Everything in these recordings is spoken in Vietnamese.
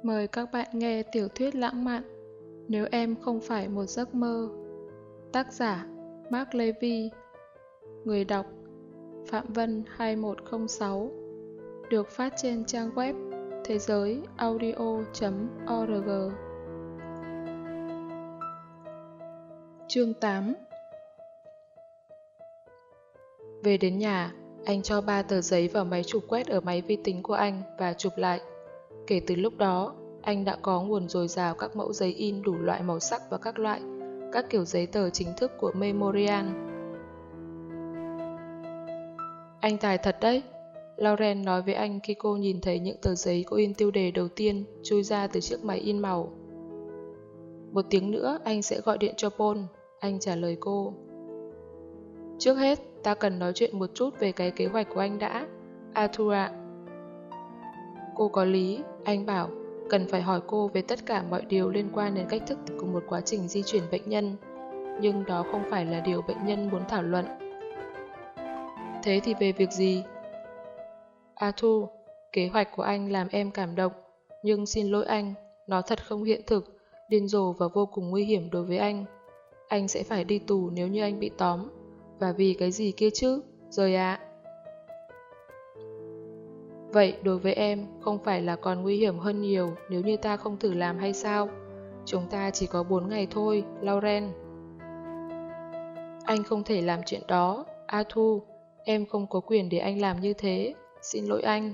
Mời các bạn nghe tiểu thuyết lãng mạn Nếu em không phải một giấc mơ. Tác giả Mark Levy. Người đọc Phạm Vân 2106. Được phát trên trang web thế giới audio.org. Chương 8. Về đến nhà, anh cho 3 tờ giấy vào máy chụp quét ở máy vi tính của anh và chụp lại. Kể từ lúc đó, anh đã có nguồn dồi dào các mẫu giấy in đủ loại màu sắc và các loại, các kiểu giấy tờ chính thức của Memorial. Anh tài thật đấy, Lauren nói với anh khi cô nhìn thấy những tờ giấy có in tiêu đề đầu tiên chui ra từ chiếc máy in màu. Một tiếng nữa anh sẽ gọi điện cho Paul, anh trả lời cô. Trước hết, ta cần nói chuyện một chút về cái kế hoạch của anh đã, Arthur ạ. Cô có lý, anh bảo, cần phải hỏi cô về tất cả mọi điều liên quan đến cách thức của một quá trình di chuyển bệnh nhân, nhưng đó không phải là điều bệnh nhân muốn thảo luận. Thế thì về việc gì? Arthur, kế hoạch của anh làm em cảm động, nhưng xin lỗi anh, nó thật không hiện thực, điên rồ và vô cùng nguy hiểm đối với anh. Anh sẽ phải đi tù nếu như anh bị tóm. Và vì cái gì kia chứ, rồi ạ? Vậy đối với em không phải là còn nguy hiểm hơn nhiều nếu như ta không thử làm hay sao? Chúng ta chỉ có 4 ngày thôi, Lauren. Anh không thể làm chuyện đó, Arthur. Em không có quyền để anh làm như thế. Xin lỗi anh.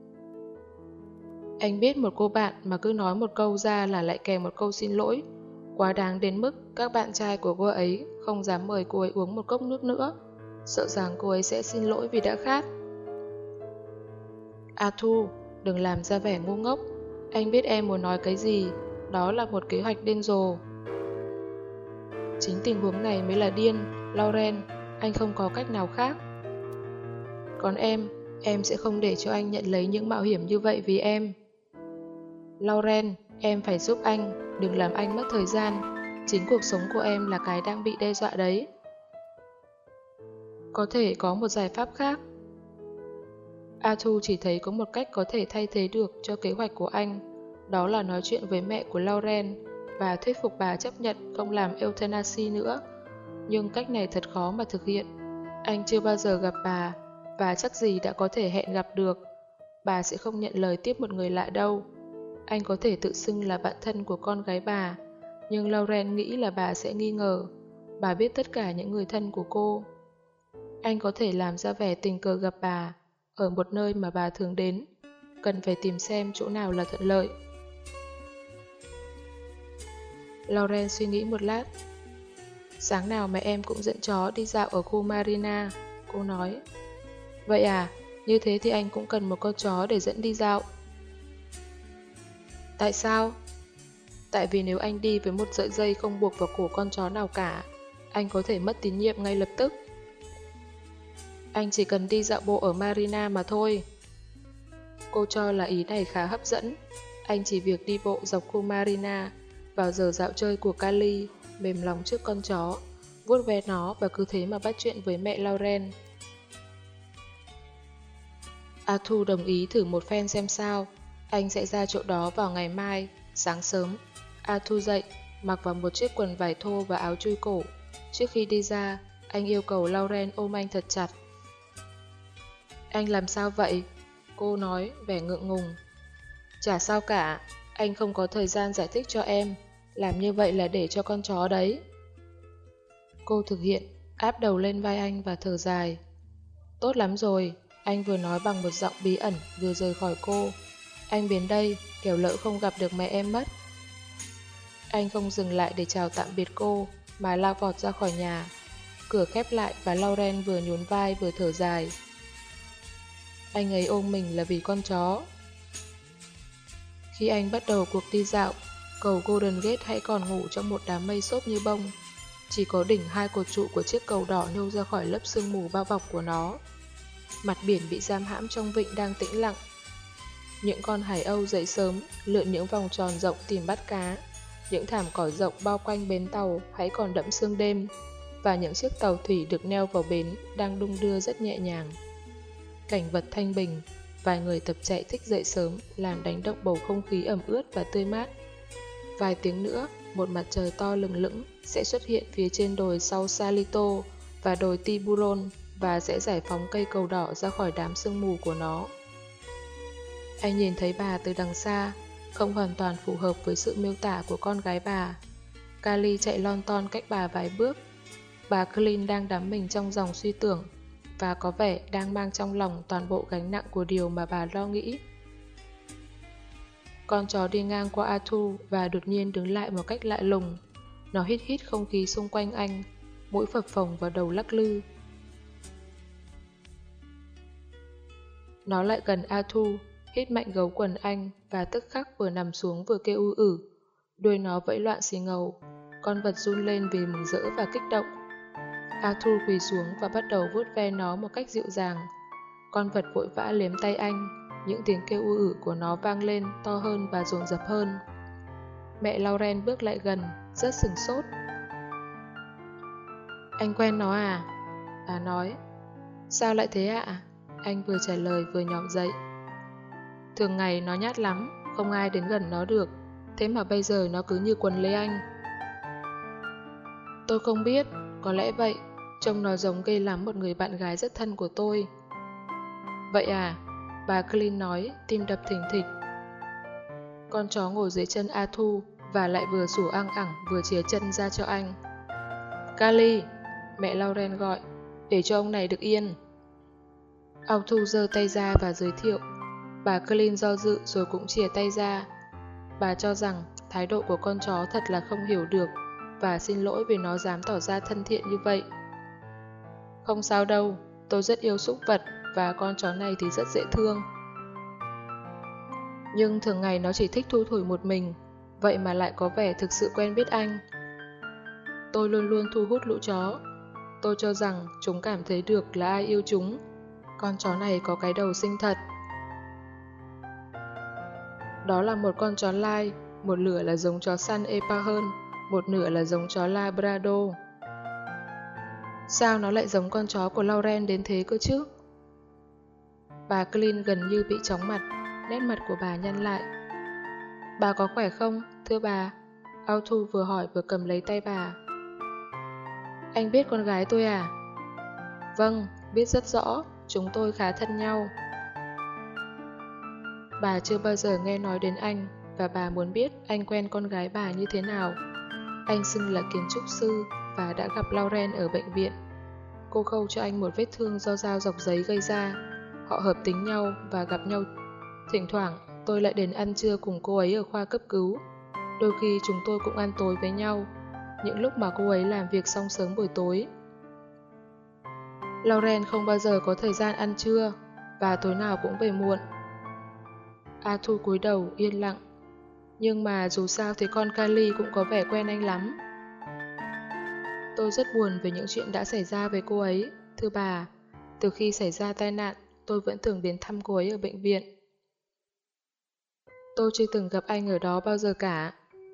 Anh biết một cô bạn mà cứ nói một câu ra là lại kèm một câu xin lỗi. Quá đáng đến mức các bạn trai của cô ấy không dám mời cô ấy uống một cốc nước nữa, sợ rằng cô ấy sẽ xin lỗi vì đã khát. Arthur, đừng làm ra vẻ ngu ngốc. Anh biết em muốn nói cái gì. Đó là một kế hoạch điên rồ. Chính tình huống này mới là điên, Lauren. Anh không có cách nào khác. Còn em sẽ không để cho anh nhận lấy những mạo hiểm như vậy vì em. Lauren, em phải giúp anh, đừng làm anh mất thời gian. Chính cuộc sống của em là cái đang bị đe dọa đấy. Có thể có một giải pháp khác. Arthur chỉ thấy có một cách có thể thay thế được cho kế hoạch của anh. Đó là nói chuyện với mẹ của Lauren và thuyết phục bà chấp nhận không làm euthanasia nữa. Nhưng cách này thật khó mà thực hiện. Anh chưa bao giờ gặp bà và chắc gì đã có thể hẹn gặp được. Bà sẽ không nhận lời tiếp một người lạ đâu. Anh có thể tự xưng là bạn thân của con gái bà, nhưng Lauren nghĩ là bà sẽ nghi ngờ. Bà biết tất cả những người thân của cô. Anh có thể làm ra vẻ tình cờ gặp bà ở một nơi mà bà thường đến. Cần phải tìm xem chỗ nào là thuận lợi. Lauren suy nghĩ một lát. Sáng nào mẹ em cũng dẫn chó đi dạo ở khu Marina, cô nói. Vậy à, như thế thì anh cũng cần một con chó để dẫn đi dạo. Tại sao? Tại vì nếu anh đi với một sợi dây không buộc vào cổ con chó nào cả, anh có thể mất tín nhiệm ngay lập tức. Anh chỉ cần đi dạo bộ ở Marina mà thôi. Cô cho là ý này khá hấp dẫn. Anh chỉ việc đi bộ dọc khu Marina vào giờ dạo chơi của Cali, mềm lòng trước con chó, vuốt ve nó và cứ thế mà bắt chuyện với mẹ Lauren. Arthur đồng ý thử một phen xem sao. Anh sẽ ra chỗ đó vào ngày mai, sáng sớm. Arthur dậy, mặc vào một chiếc quần vải thô và áo chui cổ. Trước khi đi ra, anh yêu cầu Lauren ôm anh thật chặt. Anh làm sao vậy? Cô nói, vẻ ngượng ngùng. Chả sao cả, anh không có thời gian giải thích cho em. Làm như vậy là để cho con chó đấy. Cô thực hiện, áp đầu lên vai anh và thở dài. Tốt lắm rồi, anh vừa nói bằng một giọng bí ẩn vừa rời khỏi cô. Anh đến đây, kẻo lỡ không gặp được mẹ em mất. Anh không dừng lại để chào tạm biệt cô, mà lao vọt ra khỏi nhà. Cửa khép lại và Lauren vừa nhún vai vừa thở dài. Anh ấy ôm mình là vì con chó. Khi anh bắt đầu cuộc đi dạo, cầu Golden Gate hãy còn ngủ trong một đám mây xốp như bông. Chỉ có đỉnh 2 cột trụ của chiếc cầu đỏ nhô ra khỏi lớp sương mù bao bọc của nó. Mặt biển bị giam hãm trong vịnh đang tĩnh lặng. Những con hải âu dậy sớm, lượn những vòng tròn rộng tìm bắt cá. Những thảm cỏ rộng bao quanh bến tàu hãy còn đẫm sương đêm. Và những chiếc tàu thủy được neo vào bến đang đung đưa rất nhẹ nhàng. Cảnh vật thanh bình, Vài người tập chạy thích dậy sớm, làm đánh động bầu không khí ẩm ướt và tươi mát. Vài tiếng nữa, một mặt trời to lừng lững sẽ xuất hiện phía trên đồi sau Salito và đồi Tiburon và sẽ giải phóng cây cầu đỏ ra khỏi đám sương mù của nó. Anh nhìn thấy bà từ đằng xa, không hoàn toàn phù hợp với sự miêu tả của con gái bà. Kali chạy lon ton cách bà vài bước. Bà Clint đang đắm mình trong dòng suy tưởng và có vẻ đang mang trong lòng toàn bộ gánh nặng của điều mà bà lo nghĩ. Con chó đi ngang qua Arthur và đột nhiên đứng lại một cách lạ lùng. Nó hít hít không khí xung quanh anh, mũi phập phồng và đầu lắc lư. Nó lại gần Arthur, hít mạnh gấu quần anh và tức khắc vừa nằm xuống vừa kêu ư ử. Đuôi nó vẫy loạn xì ngầu, con vật run lên vì mừng rỡ và kích động. Arthur quỳ xuống và bắt đầu vuốt ve nó một cách dịu dàng. Con vật vội vã liếm tay anh, những tiếng kêu ư ử của nó vang lên to hơn và dồn dập hơn. Mẹ Lauren bước lại gần, rất sửng sốt. Anh quen nó à? Bà nói. Sao lại thế ạ? Anh vừa trả lời vừa nhỏm dậy. Thường ngày nó nhát lắm, không ai đến gần nó được. Thế mà bây giờ nó cứ như quấn lấy anh. Tôi không biết, có lẽ vậy. Trông nó giống ghê lắm một người bạn gái rất thân của tôi. Vậy à? Bà Clint nói, tim đập thình thịch. Con chó ngồi dưới chân Arthur và lại vừa sủa ăng ẳng vừa chìa chân ra cho anh. Kali, mẹ Lauren gọi, để cho ông này được yên. Arthur giơ tay ra và giới thiệu. Bà Clint do dự rồi cũng chìa tay ra. Bà cho rằng thái độ của con chó thật là không hiểu được và xin lỗi vì nó dám tỏ ra thân thiện như vậy. Không sao đâu, tôi rất yêu súc vật và con chó này thì rất dễ thương. Nhưng thường ngày nó chỉ thích thui thủi một mình, vậy mà lại có vẻ thực sự quen biết anh. Tôi luôn luôn thu hút lũ chó. Tôi cho rằng chúng cảm thấy được là ai yêu chúng. Con chó này có cái đầu xinh thật. Đó là một con chó lai, một nửa là giống chó săn Epahơn, một nửa là giống chó Labrador. Sao nó lại giống con chó của Lauren đến thế cơ chứ? Bà Clint gần như bị chóng mặt, nét mặt của bà nhăn lại. Bà có khỏe không, thưa bà? Arthur vừa hỏi vừa cầm lấy tay bà. Anh biết con gái tôi à? Vâng, biết rất rõ, chúng tôi khá thân nhau. Bà chưa bao giờ nghe nói đến anh và bà muốn biết anh quen con gái bà như thế nào. Anh xưng là kiến trúc sư và đã gặp Lauren ở bệnh viện. Cô khâu cho anh một vết thương do dao dọc giấy gây ra. Họ hợp tính nhau và gặp nhau. Thỉnh thoảng tôi lại đến ăn trưa cùng cô ấy ở khoa cấp cứu. Đôi khi chúng tôi cũng ăn tối với nhau, những lúc mà cô ấy làm việc xong sớm buổi tối. Lauren không bao giờ có thời gian ăn trưa và tối nào cũng về muộn. Arthur cúi đầu yên lặng. Nhưng mà dù sao thì con Kali cũng có vẻ quen anh lắm. Tôi rất buồn về những chuyện đã xảy ra với cô ấy, thưa bà. Từ khi xảy ra tai nạn, tôi vẫn thường đến thăm cô ấy ở bệnh viện. Tôi chưa từng gặp anh ở đó bao giờ cả.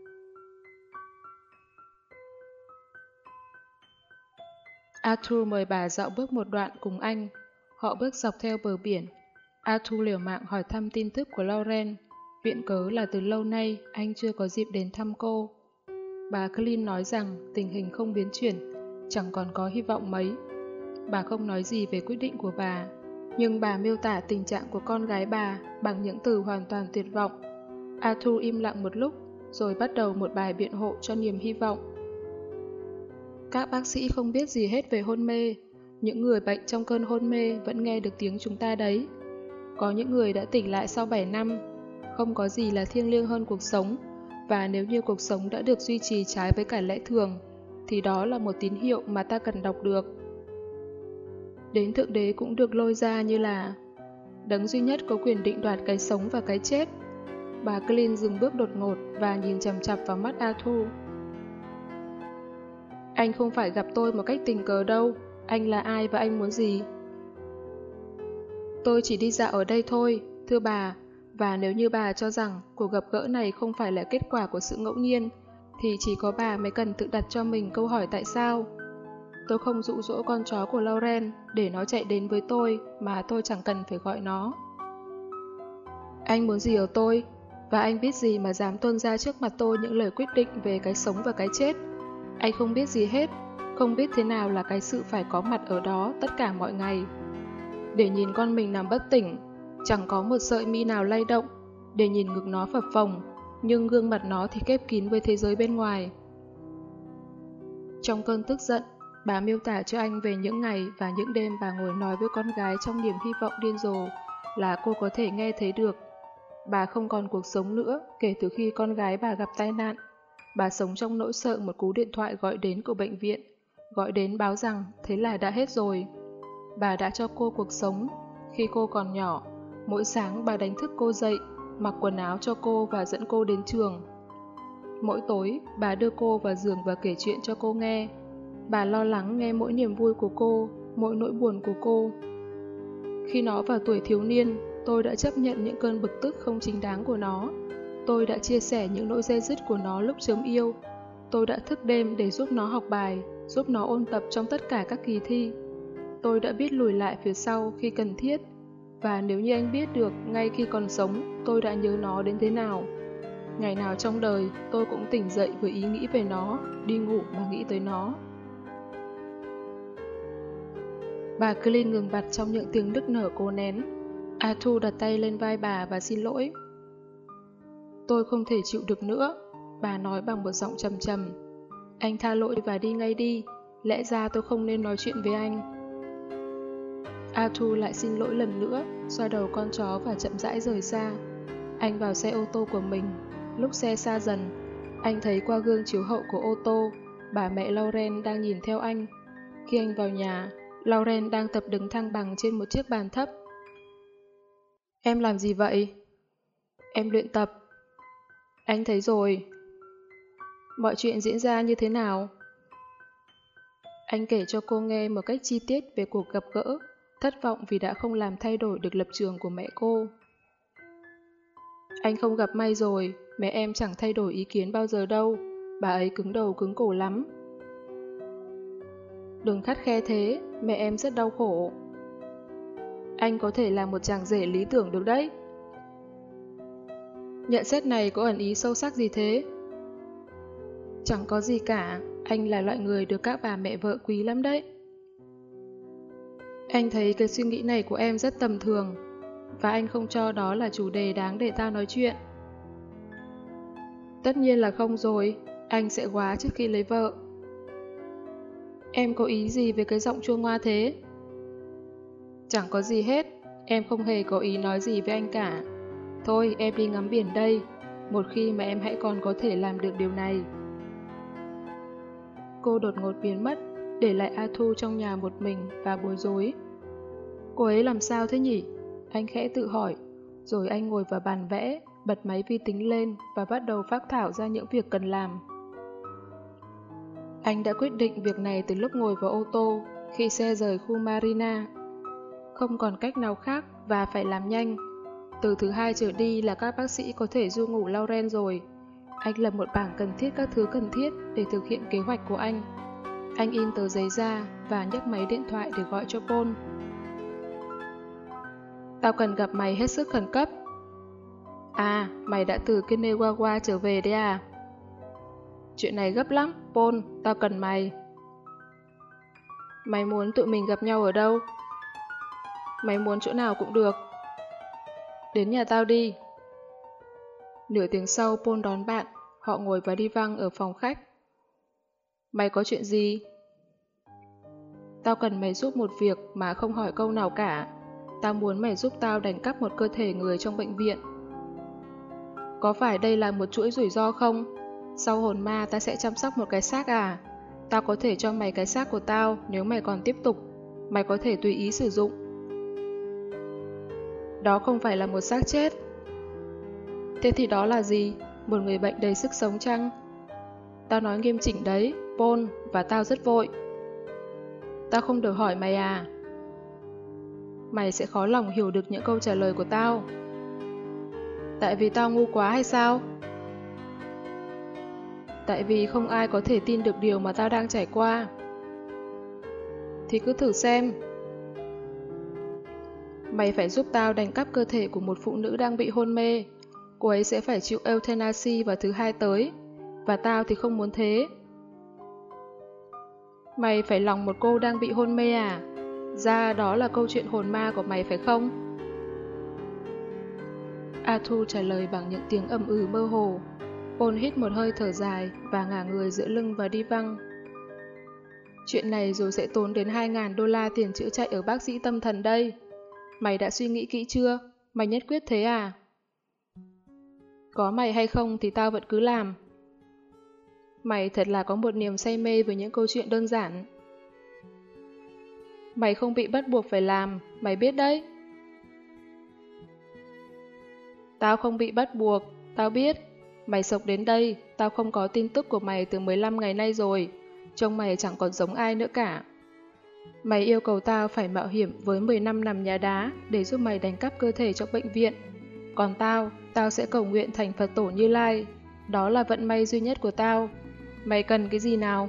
Arthur mời bà dạo bước một đoạn cùng anh. Họ bước dọc theo bờ biển. Arthur liều mạng hỏi thăm tin tức của Lauren. Viện cớ là từ lâu nay anh chưa có dịp đến thăm cô. Bà Clint nói rằng tình hình không biến chuyển, chẳng còn có hy vọng mấy. Bà không nói gì về quyết định của bà, nhưng bà miêu tả tình trạng của con gái bà bằng những từ hoàn toàn tuyệt vọng. Arthur im lặng một lúc, rồi bắt đầu một bài biện hộ cho niềm hy vọng. Các bác sĩ không biết gì hết về hôn mê. Những người bệnh trong cơn hôn mê vẫn nghe được tiếng chúng ta đấy. Có những người đã tỉnh lại sau 7 năm. Không có gì là thiêng liêng hơn cuộc sống. Và nếu như cuộc sống đã được duy trì trái với cả lẽ thường, thì đó là một tín hiệu mà ta cần đọc được. Đến Thượng Đế cũng được lôi ra như là đấng duy nhất có quyền định đoạt cái sống và cái chết. Bà Clint dừng bước đột ngột và nhìn chằm chằm vào mắt Arthur. Anh không phải gặp tôi một cách tình cờ đâu. Anh là ai và anh muốn gì? Tôi chỉ đi dạo ở đây thôi, thưa bà. Và nếu như bà cho rằng cuộc gặp gỡ này không phải là kết quả của sự ngẫu nhiên, thì chỉ có bà mới cần tự đặt cho mình câu hỏi tại sao. Tôi không dụ dỗ con chó của Lauren để nó chạy đến với tôi mà tôi chẳng cần phải gọi nó. Anh muốn gì ở tôi? Và anh biết gì mà dám tuôn ra trước mặt tôi những lời quyết định về cái sống và cái chết? Anh không biết gì hết, không biết thế nào là cái sự phải có mặt ở đó tất cả mọi ngày. Để nhìn con mình nằm bất tỉnh, chẳng có một sợi mi nào lay động, để nhìn ngực nó phập phồng, nhưng gương mặt nó thì khép kín với thế giới bên ngoài. Trong cơn tức giận, bà miêu tả cho anh về những ngày và những đêm bà ngồi nói với con gái trong niềm hy vọng điên rồ là cô có thể nghe thấy được. Bà không còn cuộc sống nữa kể từ khi con gái bà gặp tai nạn. Bà sống trong nỗi sợ một cú điện thoại gọi đến của bệnh viện, gọi đến báo rằng thế là đã hết rồi. Bà đã cho cô cuộc sống. Khi cô còn nhỏ, mỗi sáng bà đánh thức cô dậy, mặc quần áo cho cô và dẫn cô đến trường. Mỗi tối, bà đưa cô vào giường và kể chuyện cho cô nghe. Bà lo lắng nghe mỗi niềm vui của cô, mỗi nỗi buồn của cô. Khi nó vào tuổi thiếu niên, tôi đã chấp nhận những cơn bực tức không chính đáng của nó. Tôi đã chia sẻ những nỗi day dứt của nó lúc chớm yêu. Tôi đã thức đêm để giúp nó học bài, giúp nó ôn tập trong tất cả các kỳ thi. Tôi đã biết lùi lại phía sau khi cần thiết. Và nếu như anh biết được ngay khi còn sống, tôi đã nhớ nó đến thế nào. Ngày nào trong đời, tôi cũng tỉnh dậy với ý nghĩ về nó, đi ngủ mà nghĩ tới nó. Bà Clint ngừng bặt trong những tiếng nức nở cố nén. Arthur đặt tay lên vai bà và xin lỗi. Tôi không thể chịu được nữa, bà nói bằng một giọng trầm trầm. Anh tha lỗi và đi ngay đi, lẽ ra tôi không nên nói chuyện với anh. Arthur lại xin lỗi lần nữa, xoa đầu con chó và chậm rãi rời xa. Anh vào xe ô tô của mình. Lúc xe xa dần, anh thấy qua gương chiếu hậu của ô tô, bà mẹ Lauren đang nhìn theo anh. Khi anh vào nhà, Lauren đang tập đứng thăng bằng trên một chiếc bàn thấp. Em làm gì vậy? Em luyện tập. Anh thấy rồi. Mọi chuyện diễn ra như thế nào? Anh kể cho cô nghe một cách chi tiết về cuộc gặp gỡ, thất vọng vì đã không làm thay đổi được lập trường của mẹ cô. Anh không gặp may rồi, mẹ em chẳng thay đổi ý kiến bao giờ đâu, bà ấy cứng đầu cứng cổ lắm. Đừng khắt khe thế, mẹ em rất đau khổ. Anh có thể là một chàng rể lý tưởng được đấy. Nhận xét này có ẩn ý sâu sắc gì thế? Chẳng có gì cả, anh là loại người được các bà mẹ vợ quý lắm đấy. Anh thấy cái suy nghĩ này của em rất tầm thường, và anh không cho đó là chủ đề đáng để ta nói chuyện. Tất nhiên là không rồi, anh sẽ góa trước khi lấy vợ. Em có ý gì về cái giọng chua ngoa thế? Chẳng có gì hết, em không hề có ý nói gì với anh cả. Thôi, em đi ngắm biển đây, một khi mà em hãy còn có thể làm được điều này. Cô đột ngột biến mất, để lại Arthur trong nhà một mình và bối rối. Cô ấy làm sao thế nhỉ? Anh khẽ tự hỏi, rồi anh ngồi vào bàn vẽ, bật máy vi tính lên và bắt đầu phác thảo ra những việc cần làm. Anh đã quyết định việc này từ lúc ngồi vào ô tô, khi xe rời khu Marina. Không còn cách nào khác và phải làm nhanh. Từ thứ hai trở đi là các bác sĩ có thể du ngủ Lauren rồi. Anh lập một bảng cần thiết các thứ cần thiết để thực hiện kế hoạch của anh. Anh in tờ giấy ra và nhấc máy điện thoại để gọi cho Paul. Tao cần gặp mày hết sức khẩn cấp. À, mày đã từ Kinegawa trở về đấy à? Chuyện này gấp lắm, Paul, tao cần mày. Mày muốn tụi mình gặp nhau ở đâu? Mày muốn chỗ nào cũng được. Đến nhà tao đi. Nửa tiếng sau, Paul đón bạn. Họ ngồi và đi văng ở phòng khách. Mày có chuyện gì? Tao cần mày giúp một việc mà không hỏi câu nào cả. Tao muốn mày giúp tao đánh cắp một cơ thể người trong bệnh viện. Có phải đây là một chuỗi rủi ro không? Sau hồn ma ta sẽ chăm sóc một cái xác à? Tao có thể cho mày cái xác của tao nếu mày còn tiếp tục. Mày có thể tùy ý sử dụng. Đó không phải là một xác chết. Thế thì đó là gì? Một người bệnh đầy sức sống chăng? Tao nói nghiêm chỉnh đấy, Paul, và tao rất vội. Tao không được hỏi mày à? Mày sẽ khó lòng hiểu được những câu trả lời của tao. Tại vì tao ngu quá hay sao? Tại vì không ai có thể tin được điều mà tao đang trải qua. Thì cứ thử xem. Mày phải giúp tao đánh cắp cơ thể của một phụ nữ đang bị hôn mê. Cô ấy sẽ phải chịu euthanasia vào thứ Hai tới. Và tao thì không muốn thế. Mày phải lòng một cô đang bị hôn mê à? Ra đó là câu chuyện hồn ma của mày phải không? Arthur trả lời bằng những tiếng ầm ừ mơ hồ. Paul hít một hơi thở dài và ngả người dựa lưng vào đi văng. Chuyện này rồi sẽ tốn đến 2.000 đô la tiền chữa chạy ở bác sĩ tâm thần đây. Mày đã suy nghĩ kỹ chưa? Mày nhất quyết thế à? Có mày hay không thì tao vẫn cứ làm. Mày thật là có một niềm say mê với những câu chuyện đơn giản. Mày không bị bắt buộc phải làm, mày biết đấy. Tao không bị bắt buộc, tao biết. Mày sộc đến đây, tao không có tin tức của mày từ 15 ngày nay rồi. Trông mày chẳng còn giống ai nữa cả. Mày yêu cầu tao phải mạo hiểm với 10 năm nằm nhà đá để giúp mày đánh cắp cơ thể trong bệnh viện. Còn tao sẽ cầu nguyện thành Phật tổ Như Lai. Đó là vận may duy nhất của tao. Mày cần cái gì nào?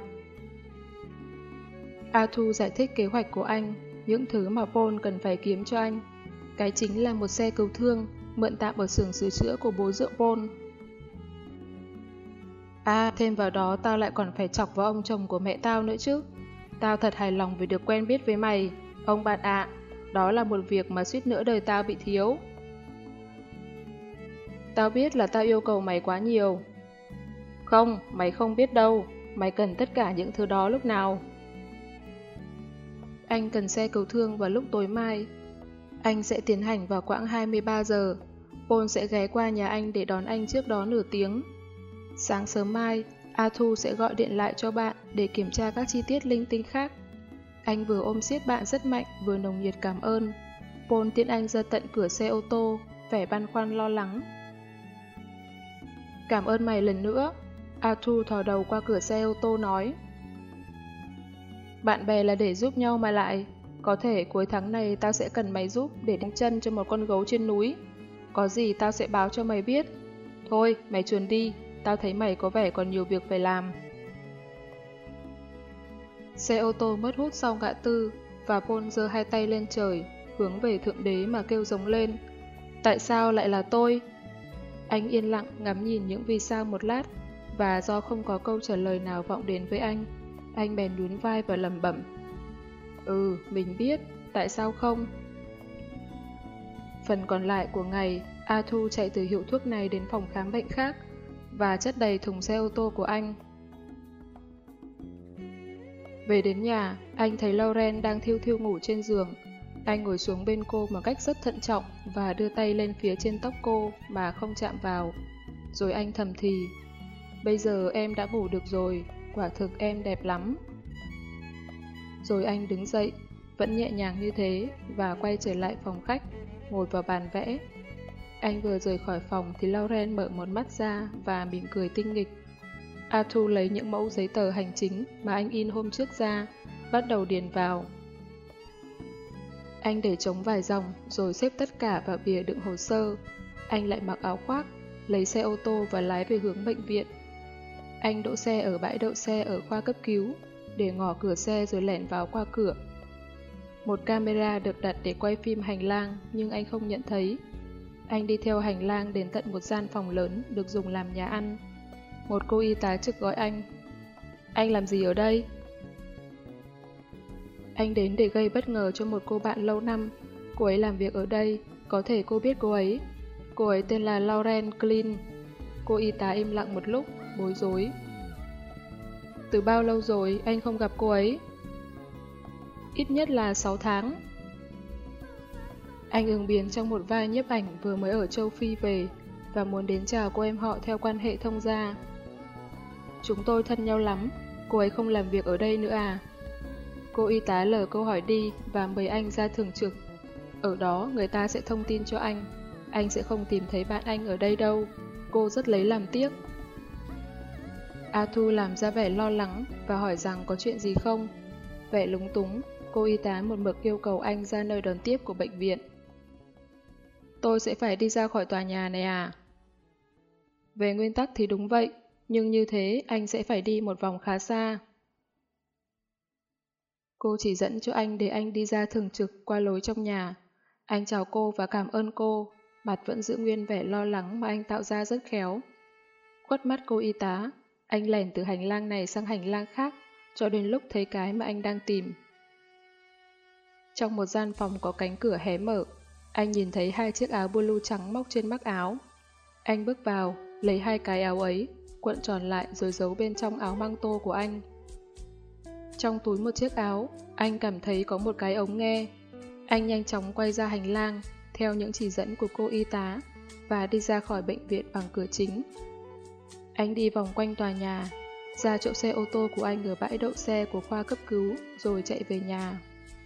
Arthur giải thích kế hoạch của anh, những thứ mà Paul cần phải kiếm cho anh. Cái chính là một xe cứu thương, mượn tạm ở xưởng sửa chữa của bố dượng Paul. À, thêm vào đó tao lại còn phải chọc vào ông chồng của mẹ tao nữa chứ. Tao thật hài lòng vì được quen biết với mày, ông bạn ạ. Đó là một việc mà suýt nữa đời tao bị thiếu. Tao biết là tao yêu cầu mày quá nhiều. Không, mày không biết đâu. Mày cần tất cả những thứ đó lúc nào? Anh cần xe cứu thương vào lúc tối mai. Anh sẽ tiến hành vào quãng 23 giờ. Paul sẽ ghé qua nhà anh để đón anh trước đó nửa tiếng. Sáng sớm mai, Arthur sẽ gọi điện lại cho bạn để kiểm tra các chi tiết linh tinh khác. Anh vừa ôm siết bạn rất mạnh, vừa nồng nhiệt cảm ơn. Paul tiễn anh ra tận cửa xe ô tô, vẻ băn khoăn lo lắng. Cảm ơn mày lần nữa. Arthur thò đầu qua cửa xe ô tô nói. Bạn bè là để giúp nhau mà lại. Có thể cuối tháng này tao sẽ cần mày giúp để đánh chân cho một con gấu trên núi. Có gì tao sẽ báo cho mày biết. Thôi, mày chuồn đi. Tao thấy mày có vẻ còn nhiều việc phải làm. Xe ô tô mất hút sau ngã tư và Paul giơ hai tay lên trời, hướng về Thượng Đế mà kêu giống lên. Tại sao lại là tôi? Anh yên lặng ngắm nhìn những vì sao một lát và do không có câu trả lời nào vọng đến với anh bèn nhún vai và lẩm bẩm. Ừ, mình biết, tại sao không? Phần còn lại của ngày, Arthur chạy từ hiệu thuốc này đến phòng khám bệnh khác và chất đầy thùng xe ô tô của anh. Về đến nhà, anh thấy Lauren đang thiu thiu ngủ trên giường. Anh ngồi xuống bên cô một cách rất thận trọng và đưa tay lên phía trên tóc cô mà không chạm vào. Rồi anh thầm thì, bây giờ em đã ngủ được rồi, quả thực em đẹp lắm. Rồi anh đứng dậy, vẫn nhẹ nhàng như thế và quay trở lại phòng khách, ngồi vào bàn vẽ. Anh vừa rời khỏi phòng thì Lauren mở một mắt ra và mỉm cười tinh nghịch. Arthur lấy những mẫu giấy tờ hành chính mà anh in hôm trước ra, bắt đầu điền vào. Anh để trống vài dòng rồi xếp tất cả vào bìa đựng hồ sơ. Anh lại mặc áo khoác, lấy xe ô tô và lái về hướng bệnh viện. Anh đỗ xe ở bãi đậu xe ở khoa cấp cứu, để ngỏ cửa xe rồi lẻn vào qua cửa. Một camera được đặt để quay phim hành lang nhưng anh không nhận thấy. Anh đi theo hành lang đến tận một gian phòng lớn được dùng làm nhà ăn. Một cô y tá trực gọi anh. Anh làm gì ở đây? Anh đến để gây bất ngờ cho một cô bạn lâu năm. Cô ấy làm việc ở đây, có thể cô biết cô ấy. Cô ấy tên là Lauren Klein. Cô y tá im lặng một lúc, bối rối. Từ bao lâu rồi anh không gặp cô ấy? Ít nhất là 6 tháng. Anh ứng biến trong một vai nhiếp ảnh vừa mới ở châu Phi về và muốn đến chào cô em họ theo quan hệ thông gia. Chúng tôi thân nhau lắm, cô ấy không làm việc ở đây nữa à? Cô y tá lờ câu hỏi đi và mời anh ra thường trực. Ở đó người ta sẽ thông tin cho anh sẽ không tìm thấy bạn anh ở đây đâu. Cô rất lấy làm tiếc. Arthur làm ra vẻ lo lắng và hỏi rằng có chuyện gì không. Vẻ lúng túng, cô y tá một mực yêu cầu anh ra nơi đón tiếp của bệnh viện. Tôi sẽ phải đi ra khỏi tòa nhà này à? Về nguyên tắc thì đúng vậy, nhưng như thế anh sẽ phải đi một vòng khá xa. Cô chỉ dẫn cho anh để anh đi ra thường trực qua lối trong nhà. Anh chào cô và cảm ơn cô, mặt vẫn giữ nguyên vẻ lo lắng mà anh tạo ra rất khéo. Khuất mắt cô y tá, anh lẻn từ hành lang này sang hành lang khác, cho đến lúc thấy cái mà anh đang tìm. Trong một gian phòng có cánh cửa hé mở, anh nhìn thấy 2 chiếc áo blue trắng móc trên mắc áo. Anh bước vào, lấy 2 cái áo ấy, cuộn tròn lại rồi giấu bên trong áo măng tô của anh. Trong túi một chiếc áo, anh cảm thấy có một cái ống nghe. Anh nhanh chóng quay ra hành lang, theo những chỉ dẫn của cô y tá, và đi ra khỏi bệnh viện bằng cửa chính. Anh đi vòng quanh tòa nhà, ra chỗ xe ô tô của anh ở bãi đậu xe của khoa cấp cứu, rồi chạy về nhà.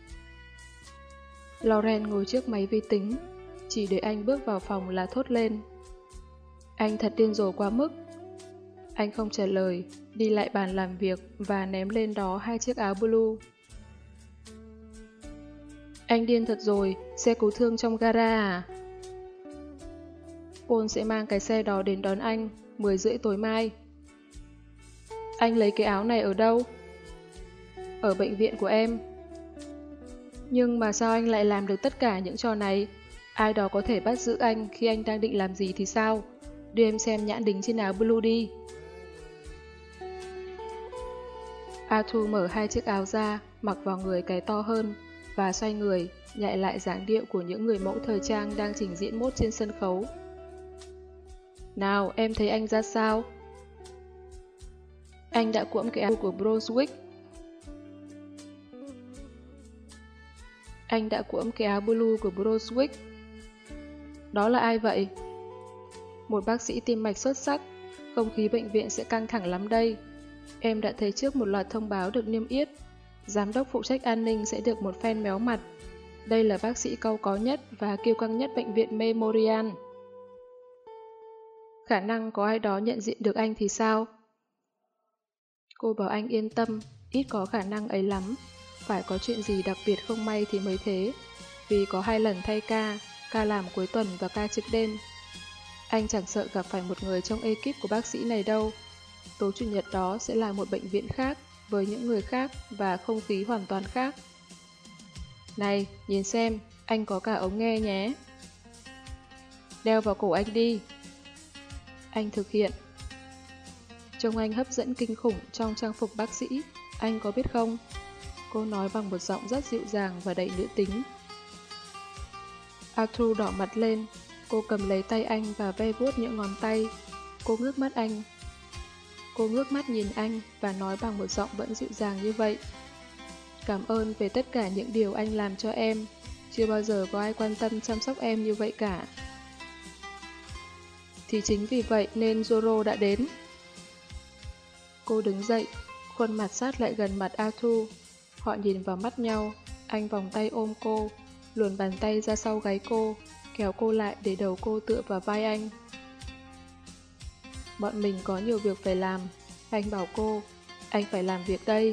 Lauren ngồi trước máy vi tính, chỉ để anh bước vào phòng là thốt lên. Anh thật điên rồ quá mức. Anh không trả lời, đi lại bàn làm việc và ném lên đó 2 chiếc áo blue. Anh điên thật rồi, xe cứu thương trong gara à? Paul sẽ mang cái xe đó đến đón anh, 10 rưỡi tối mai. Anh lấy cái áo này ở đâu? Ở bệnh viện của em. Nhưng mà sao anh lại làm được tất cả những trò này? Ai đó có thể bắt giữ anh khi anh đang định làm gì thì sao? Đưa em xem nhãn đính trên áo blue đi. Arthur mở 2 chiếc áo ra, mặc vào người cái to hơn, và xoay người, nhại lại dáng điệu của những người mẫu thời trang đang trình diễn mốt trên sân khấu. Nào, em thấy anh ra sao? Anh đã cuỗm cái áo của Brunswick. Anh đã cuỗm cái áo blue của Brunswick. Đó là ai vậy? Một bác sĩ tim mạch xuất sắc. Không khí bệnh viện sẽ căng thẳng lắm đây. Em đã thấy trước một loạt thông báo được niêm yết. Giám đốc phụ trách an ninh sẽ được một phen méo mặt. Đây là bác sĩ cau có nhất và kiêu căng nhất bệnh viện Memorial. Khả năng có ai đó nhận diện được anh thì sao? Cô bảo anh yên tâm, ít có khả năng ấy lắm. Phải có chuyện gì đặc biệt không may thì mới thế. Vì có 2 lần thay ca làm cuối tuần và ca trực đêm. Anh chẳng sợ gặp phải một người trong ekip của bác sĩ này đâu. Tối chủ nhật đó sẽ là một bệnh viện khác, với những người khác và không khí hoàn toàn khác. Này, nhìn xem, anh có cả ống nghe nhé. Đeo vào cổ anh đi. Anh thực hiện. Trông anh hấp dẫn kinh khủng trong trang phục bác sĩ, anh có biết không? Cô nói bằng một giọng rất dịu dàng và đầy nữ tính. Arthur đỏ mặt lên, cô cầm lấy tay anh và ve vuốt những ngón tay. Cô ngước mắt anh. Cô ngước mắt nhìn anh và nói bằng một giọng vẫn dịu dàng như vậy. Cảm ơn về tất cả những điều anh làm cho em. Chưa bao giờ có ai quan tâm chăm sóc em như vậy cả. Thì chính vì vậy nên Zorro đã đến. Cô đứng dậy, khuôn mặt sát lại gần mặt Arthur. Họ nhìn vào mắt nhau, anh vòng tay ôm cô, luồn bàn tay ra sau gáy cô, kéo cô lại để đầu cô tựa vào vai anh. Bọn mình có nhiều việc phải làm, anh bảo cô, anh phải làm việc đây.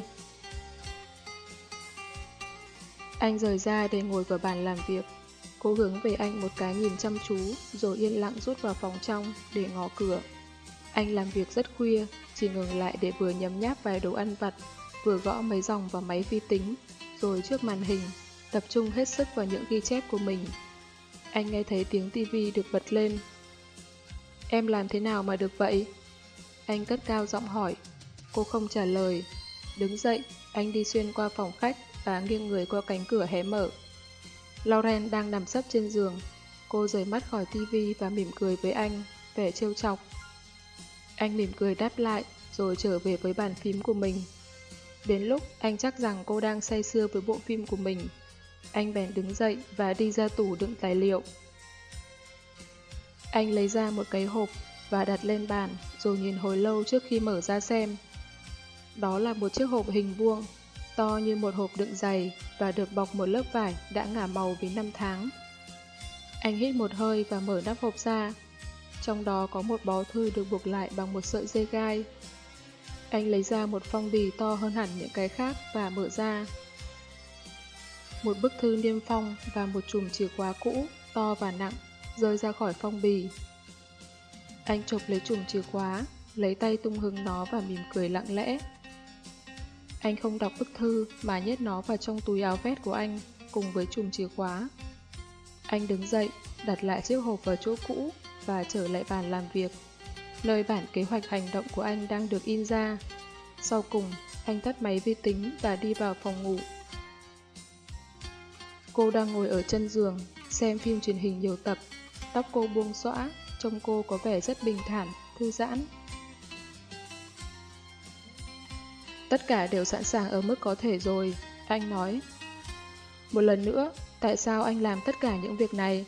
Anh rời ra để ngồi vào bàn làm việc. Cô hướng về anh một cái nhìn chăm chú, rồi yên lặng rút vào phòng trong để ngó cửa. Anh làm việc rất khuya, chỉ ngừng lại để vừa nhấm nháp vài đồ ăn vặt, vừa gõ mấy dòng vào máy vi tính, rồi trước màn hình, tập trung hết sức vào những ghi chép của mình. Anh nghe thấy tiếng tivi được bật lên. Em làm thế nào mà được vậy? Anh cất cao giọng hỏi. Cô không trả lời. Đứng dậy, anh đi xuyên qua phòng khách và nghiêng người qua cánh cửa hé mở. Lauren đang nằm sấp trên giường. Cô rời mắt khỏi tivi và mỉm cười với anh, vẻ trêu chọc. Anh mỉm cười đáp lại, rồi trở về với bàn phím của mình. Đến lúc anh chắc rằng cô đang say sưa với bộ phim của mình, anh bèn đứng dậy và đi ra tủ đựng tài liệu. Anh lấy ra một cái hộp và đặt lên bàn, rồi nhìn hồi lâu trước khi mở ra xem. Đó là một chiếc hộp hình vuông, to như một hộp đựng giày và được bọc một lớp vải đã ngả màu vì 5 tháng. Anh hít một hơi và mở nắp hộp ra. Trong đó có một bó thư được buộc lại bằng một sợi dây gai. Anh lấy ra một phong bì to hơn hẳn những cái khác và mở ra. Một bức thư niêm phong và một chùm chìa khóa cũ, to và nặng, rơi ra khỏi phong bì. Anh chộp lấy chùm chìa khóa, lấy tay tung hứng nó và mỉm cười lặng lẽ. Anh không đọc bức thư mà nhét nó vào trong túi áo vest của anh cùng với chùm chìa khóa. Anh đứng dậy, đặt lại chiếc hộp vào chỗ cũ và trở lại bàn làm việc, nơi bản kế hoạch hành động của anh đang được in ra. Sau cùng, anh tắt máy vi tính và đi vào phòng ngủ. Cô đang ngồi ở chân giường, xem phim truyền hình nhiều tập. Tóc cô buông xõa, trông cô có vẻ rất bình thản, thư giãn. Tất cả đều sẵn sàng ở mức có thể rồi, anh nói. Một lần nữa, tại sao anh làm tất cả những việc này?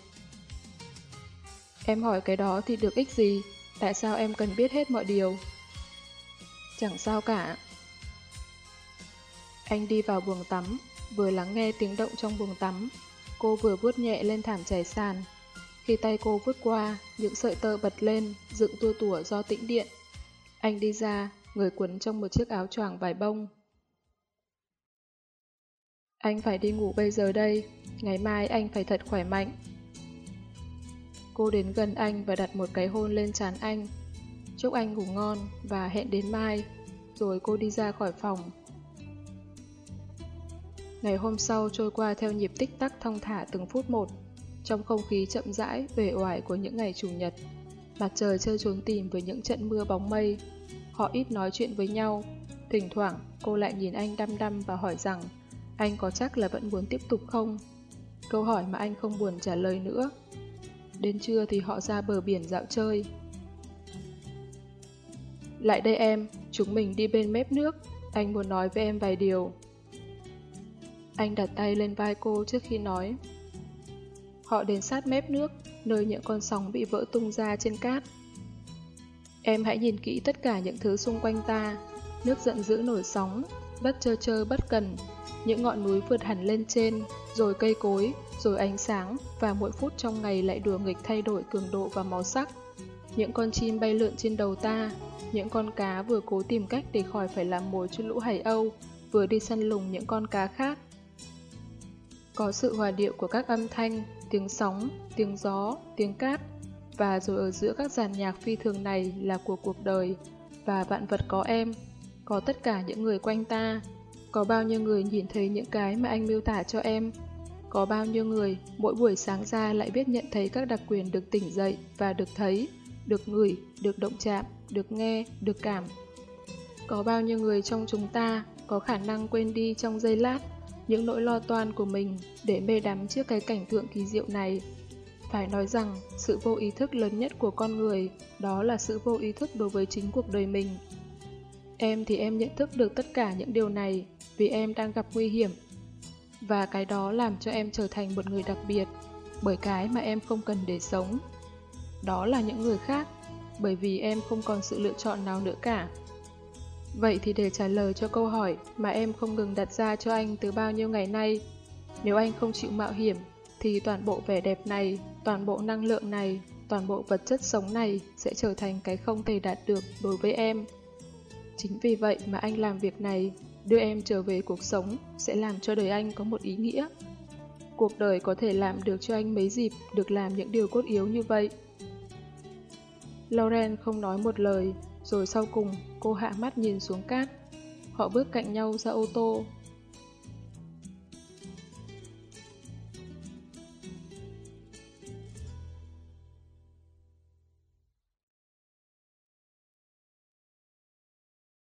Em hỏi cái đó thì được ích gì? Tại sao em cần biết hết mọi điều? Chẳng sao cả. Anh đi vào buồng tắm, vừa lắng nghe tiếng động trong buồng tắm. Cô vừa vuốt nhẹ lên thảm trải sàn. Khi tay cô vuốt qua, những sợi tơ bật lên, dựng tua tủa do tĩnh điện. Anh đi ra, người quấn trong một chiếc áo choàng vải bông. Anh phải đi ngủ bây giờ đây, ngày mai anh phải thật khỏe mạnh. Cô đến gần anh và đặt một cái hôn lên trán anh. Chúc anh ngủ ngon và hẹn đến mai, rồi cô đi ra khỏi phòng. Ngày hôm sau trôi qua theo nhịp tích tắc thong thả từng phút một, trong không khí chậm rãi, uể oải của những ngày Chủ nhật. Mặt trời chơi trốn tìm với những trận mưa bóng mây. Họ ít nói chuyện với nhau. Thỉnh thoảng, cô lại nhìn anh đăm đăm và hỏi rằng anh có chắc là vẫn muốn tiếp tục không? Câu hỏi mà anh không buồn trả lời nữa. Đến trưa thì họ ra bờ biển dạo chơi. Lại đây em, chúng mình đi bên mép nước. Anh muốn nói với em vài điều. Anh đặt tay lên vai cô trước khi nói. Họ đến sát mép nước, nơi những con sóng bị vỡ tung ra trên cát. Em hãy nhìn kỹ tất cả những thứ xung quanh ta. Nước giận dữ nổi sóng, đất trơ trơ bất cần, những ngọn núi vượt hẳn lên trên, rồi cây cối, rồi ánh sáng, và mỗi phút trong ngày lại đùa nghịch thay đổi cường độ và màu sắc. Những con chim bay lượn trên đầu ta, những con cá vừa cố tìm cách để khỏi phải làm mồi cho lũ hải âu, vừa đi săn lùng những con cá khác. Có sự hòa điệu của các âm thanh, tiếng sóng, tiếng gió, tiếng cát, và rồi ở giữa các dàn nhạc phi thường này là của cuộc đời, và vạn vật có em, có tất cả những người quanh ta. Có bao nhiêu người nhìn thấy những cái mà anh miêu tả cho em? Có bao nhiêu người mỗi buổi sáng ra lại biết nhận thấy các đặc quyền được tỉnh dậy và được thấy, được ngửi, được động chạm, được nghe, được cảm? Có bao nhiêu người trong chúng ta có khả năng quên đi trong giây lát những nỗi lo toan của mình để mê đắm trước cái cảnh tượng kỳ diệu này? Phải nói rằng, sự vô ý thức lớn nhất của con người đó là sự vô ý thức đối với chính cuộc đời mình. Em thì em nhận thức được tất cả những điều này vì em đang gặp nguy hiểm. Và cái đó làm cho em trở thành một người đặc biệt, bởi cái mà em không cần để sống. Đó là những người khác, bởi vì em không còn sự lựa chọn nào nữa cả. Vậy thì để trả lời cho câu hỏi mà em không ngừng đặt ra cho anh từ bao nhiêu ngày nay, nếu anh không chịu mạo hiểm, thì toàn bộ vẻ đẹp này, toàn bộ năng lượng này, toàn bộ vật chất sống này sẽ trở thành cái không thể đạt được đối với em. Chính vì vậy mà anh làm việc này, đưa em trở về cuộc sống, sẽ làm cho đời anh có một ý nghĩa. Cuộc đời có thể làm được cho anh mấy dịp được làm những điều cốt yếu như vậy. Lauren không nói một lời, rồi sau cùng cô hạ mắt nhìn xuống cát. Họ bước cạnh nhau ra ô tô,